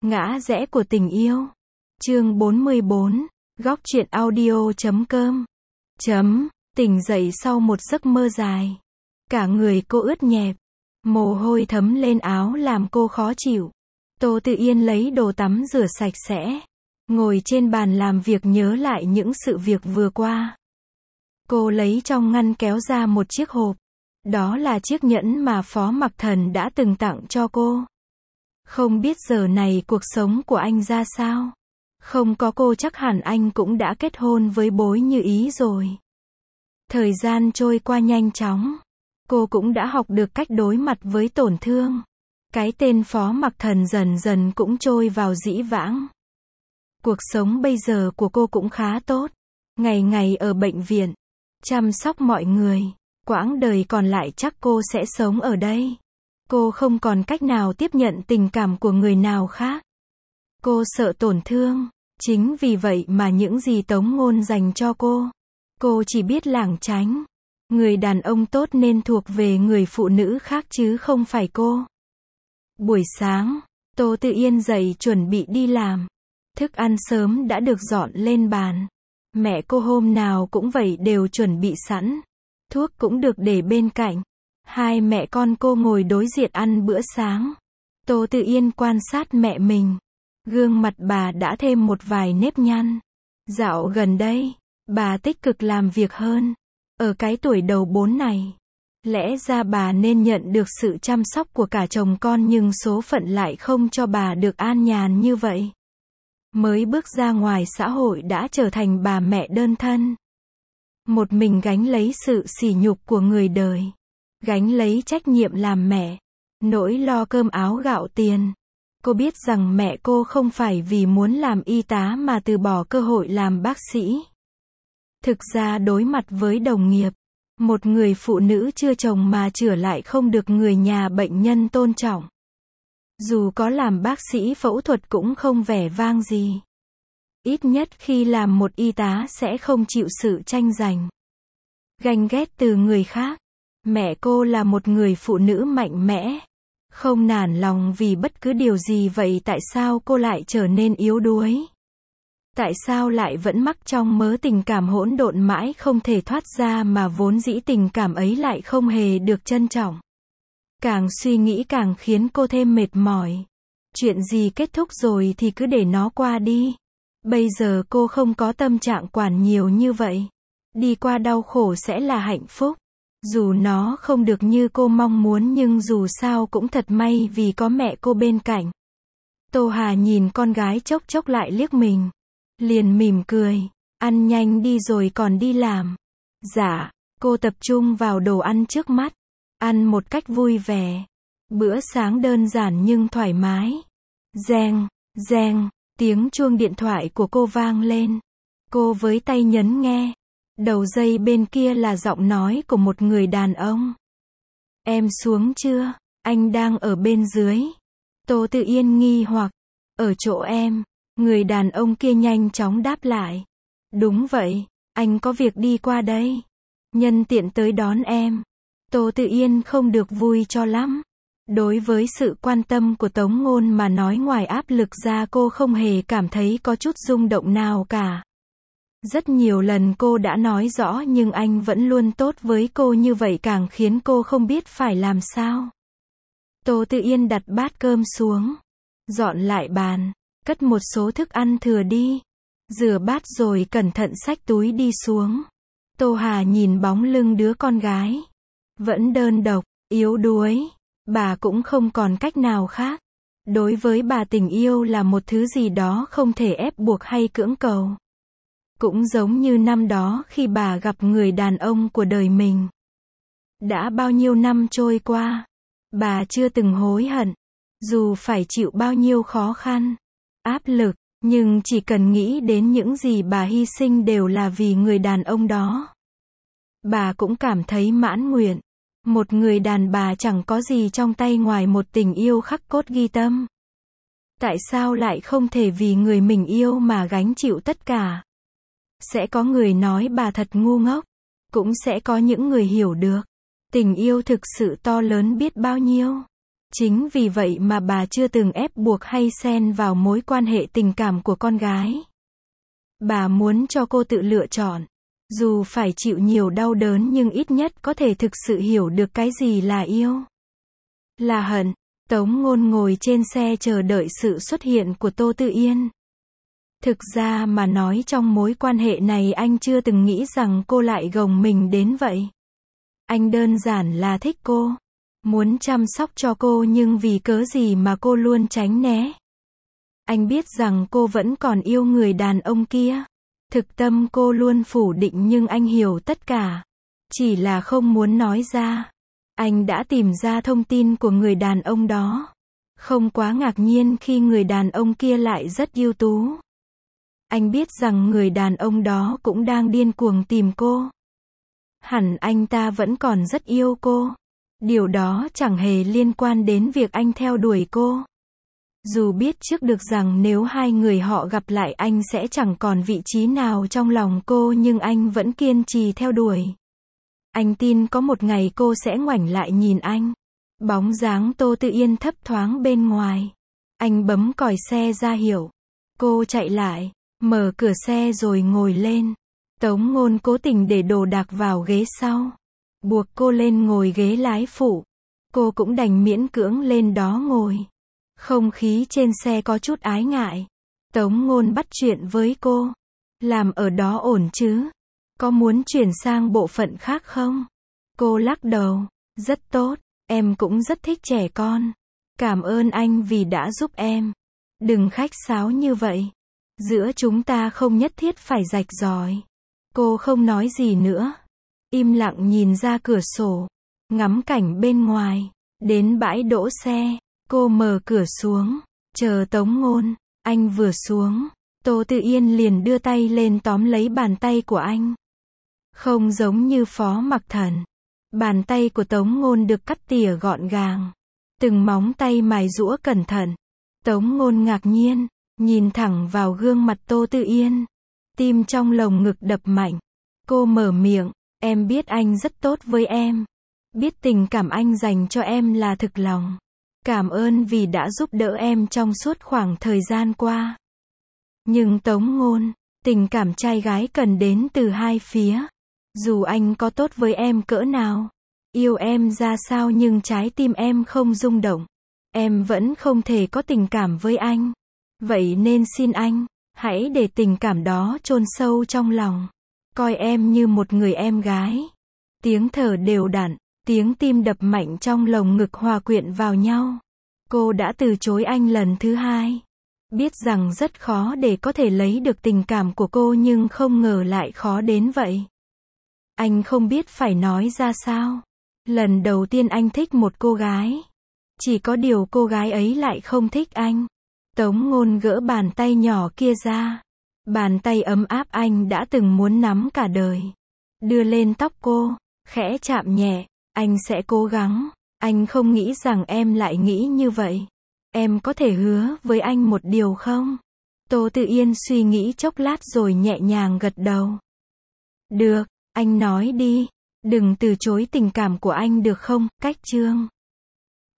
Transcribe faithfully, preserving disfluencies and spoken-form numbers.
Ngã rẽ của tình yêu. Chương bốn mươi bốn. Góc truyện audio chấm com. Chấm. Tỉnh dậy sau một giấc mơ dài. Cả người cô ướt nhẹp. Mồ hôi thấm lên áo làm cô khó chịu. Tô Tự Yên lấy đồ tắm rửa sạch sẽ. Ngồi trên bàn làm việc nhớ lại những sự việc vừa qua. Cô lấy trong ngăn kéo ra một chiếc hộp. Đó là chiếc nhẫn mà Phó Mặc Thần đã từng tặng cho cô. Không biết giờ này cuộc sống của anh ra sao. Không có cô chắc hẳn anh cũng đã kết hôn với Bối Như Ý rồi. Thời gian trôi qua nhanh chóng. Cô cũng đã học được cách đối mặt với tổn thương. Cái tên Phó Mặc Thần dần dần cũng trôi vào dĩ vãng. Cuộc sống bây giờ của cô cũng khá tốt. Ngày ngày ở bệnh viện, chăm sóc mọi người. Quãng đời còn lại chắc cô sẽ sống ở đây. Cô không còn cách nào tiếp nhận tình cảm của người nào khác. Cô sợ tổn thương. Chính vì vậy mà những gì Tống Ngôn dành cho cô, cô chỉ biết lảng tránh. Người đàn ông tốt nên thuộc về người phụ nữ khác chứ không phải cô. Buổi sáng, Tô Tự Yên dậy chuẩn bị đi làm. Thức ăn sớm đã được dọn lên bàn. Mẹ cô hôm nào cũng vậy đều chuẩn bị sẵn. Thuốc cũng được để bên cạnh. Hai mẹ con cô ngồi đối diện ăn bữa sáng. Tô Tự Yên quan sát mẹ mình. Gương mặt bà đã thêm một vài nếp nhăn. Dạo gần đây, bà tích cực làm việc hơn. Ở cái tuổi đầu bốn này, lẽ ra bà nên nhận được sự chăm sóc của cả chồng con nhưng số phận lại không cho bà được an nhàn như vậy. Mới bước ra ngoài xã hội đã trở thành bà mẹ đơn thân. Một mình gánh lấy sự sỉ nhục của người đời. Gánh lấy trách nhiệm làm mẹ. Nỗi lo cơm áo gạo tiền. Cô biết rằng mẹ cô không phải vì muốn làm y tá mà từ bỏ cơ hội làm bác sĩ. Thực ra đối mặt với đồng nghiệp, một người phụ nữ chưa chồng mà chữa lại không được người nhà bệnh nhân tôn trọng. Dù có làm bác sĩ phẫu thuật cũng không vẻ vang gì. Ít nhất khi làm một y tá sẽ không chịu sự tranh giành, ganh ghét từ người khác. Mẹ cô là một người phụ nữ mạnh mẽ, không nản lòng vì bất cứ điều gì, vậy tại sao cô lại trở nên yếu đuối? Tại sao lại vẫn mắc trong mớ tình cảm hỗn độn mãi không thể thoát ra mà vốn dĩ tình cảm ấy lại không hề được trân trọng? Càng suy nghĩ càng khiến cô thêm mệt mỏi. Chuyện gì kết thúc rồi thì cứ để nó qua đi. Bây giờ cô không có tâm trạng quản nhiều như vậy. Đi qua đau khổ sẽ là hạnh phúc. Dù nó không được như cô mong muốn nhưng dù sao cũng thật may vì có mẹ cô bên cạnh. Tô Hà nhìn con gái chốc chốc lại liếc mình. Liền mỉm cười. Ăn nhanh đi rồi còn đi làm. Dạ. Cô tập trung vào đồ ăn trước mắt. Ăn một cách vui vẻ. Bữa sáng đơn giản nhưng thoải mái. Reng, reng. Tiếng chuông điện thoại của cô vang lên. Cô với tay nhấn nghe. Đầu dây bên kia là giọng nói của một người đàn ông. Em xuống chưa? Anh đang ở bên dưới. Tô Tự Yên nghi hoặc. Ở chỗ em. Người đàn ông kia nhanh chóng đáp lại. Đúng vậy, anh có việc đi qua đây. Nhân tiện tới đón em. Tô Tự Yên không được vui cho lắm. Đối với sự quan tâm của Tống Ngôn mà nói ngoài áp lực ra cô không hề cảm thấy có chút rung động nào cả. Rất nhiều lần cô đã nói rõ nhưng anh vẫn luôn tốt với cô như vậy càng khiến cô không biết phải làm sao. Tô Tự Yên đặt bát cơm xuống. Dọn lại bàn. Cất một số thức ăn thừa đi. Rửa bát rồi cẩn thận xách túi đi xuống. Tô Hà nhìn bóng lưng đứa con gái. Vẫn đơn độc, yếu đuối. Bà cũng không còn cách nào khác. Đối với bà tình yêu là một thứ gì đó không thể ép buộc hay cưỡng cầu. Cũng giống như năm đó khi bà gặp người đàn ông của đời mình. Đã bao nhiêu năm trôi qua. Bà chưa từng hối hận. Dù phải chịu bao nhiêu khó khăn, áp lực, nhưng chỉ cần nghĩ đến những gì bà hy sinh đều là vì người đàn ông đó. Bà cũng cảm thấy mãn nguyện. Một người đàn bà chẳng có gì trong tay ngoài một tình yêu khắc cốt ghi tâm. Tại sao lại không thể vì người mình yêu mà gánh chịu tất cả? Sẽ có người nói bà thật ngu ngốc. Cũng sẽ có những người hiểu được. Tình yêu thực sự to lớn biết bao nhiêu. Chính vì vậy mà bà chưa từng ép buộc hay xen vào mối quan hệ tình cảm của con gái. Bà muốn cho cô tự lựa chọn. Dù phải chịu nhiều đau đớn nhưng ít nhất có thể thực sự hiểu được cái gì là yêu. Là hận. Tống Ngôn ngồi trên xe chờ đợi sự xuất hiện của Tô Tự Yên. Thực ra mà nói trong mối quan hệ này anh chưa từng nghĩ rằng cô lại gồng mình đến vậy. Anh đơn giản là thích cô. Muốn chăm sóc cho cô nhưng vì cớ gì mà cô luôn tránh né. Anh biết rằng cô vẫn còn yêu người đàn ông kia. Thực tâm cô luôn phủ định nhưng anh hiểu tất cả. Chỉ là không muốn nói ra. Anh đã tìm ra thông tin của người đàn ông đó. Không quá ngạc nhiên khi người đàn ông kia lại rất ưu tú. Anh biết rằng người đàn ông đó cũng đang điên cuồng tìm cô. Hẳn anh ta vẫn còn rất yêu cô. Điều đó chẳng hề liên quan đến việc anh theo đuổi cô. Dù biết trước được rằng nếu hai người họ gặp lại anh sẽ chẳng còn vị trí nào trong lòng cô nhưng anh vẫn kiên trì theo đuổi. Anh tin có một ngày cô sẽ ngoảnh lại nhìn anh. Bóng dáng Tô Tự Yên thấp thoáng bên ngoài. Anh bấm còi xe ra hiệu. Cô chạy lại, mở cửa xe rồi ngồi lên. Tống Ngôn cố tình để đồ đạc vào ghế sau. Buộc cô lên ngồi ghế lái phụ. Cô cũng đành miễn cưỡng lên đó ngồi. Không khí trên xe có chút ái ngại. Tống Ngôn bắt chuyện với cô. Làm ở đó ổn chứ? Có muốn chuyển sang bộ phận khác không? Cô lắc đầu. Rất tốt, em cũng rất thích trẻ con. Cảm ơn anh vì đã giúp em. Đừng khách sáo như vậy. Giữa chúng ta không nhất thiết phải rạch ròi. Cô không nói gì nữa. Im lặng nhìn ra cửa sổ. Ngắm cảnh bên ngoài. Đến bãi đỗ xe. Cô mở cửa xuống. Chờ Tống Ngôn. Anh vừa xuống. Tô Tự Yên liền đưa tay lên tóm lấy bàn tay của anh. Không giống như Phó Mặc Thần. Bàn tay của Tống Ngôn được cắt tỉa gọn gàng. Từng móng tay mài giũa cẩn thận. Tống Ngôn ngạc nhiên. Nhìn thẳng vào gương mặt Tô Tự Yên. Tim trong lồng ngực đập mạnh. Cô mở miệng. Em biết anh rất tốt với em. Biết tình cảm anh dành cho em là thực lòng. Cảm ơn vì đã giúp đỡ em trong suốt khoảng thời gian qua. Nhưng Tống Ngôn, tình cảm trai gái cần đến từ hai phía. Dù anh có tốt với em cỡ nào, yêu em ra sao nhưng trái tim em không rung động. Em vẫn không thể có tình cảm với anh. Vậy nên xin anh, hãy để tình cảm đó chôn sâu trong lòng. Coi em như một người em gái. Tiếng thở đều đặn, tiếng tim đập mạnh trong lồng ngực hòa quyện vào nhau. Cô đã từ chối anh lần thứ hai. Biết rằng rất khó để có thể lấy được tình cảm của cô nhưng không ngờ lại khó đến vậy. Anh không biết phải nói ra sao. Lần đầu tiên anh thích một cô gái. Chỉ có điều cô gái ấy lại không thích anh. Tống Ngôn gỡ bàn tay nhỏ kia ra. Bàn tay ấm áp anh đã từng muốn nắm cả đời. Đưa lên tóc cô, khẽ chạm nhẹ. Anh sẽ cố gắng. Anh không nghĩ rằng em lại nghĩ như vậy. Em có thể hứa với anh một điều không? Tô Tự Yên suy nghĩ chốc lát rồi nhẹ nhàng gật đầu. Được, anh nói đi. Đừng từ chối tình cảm của anh được không? Cách chương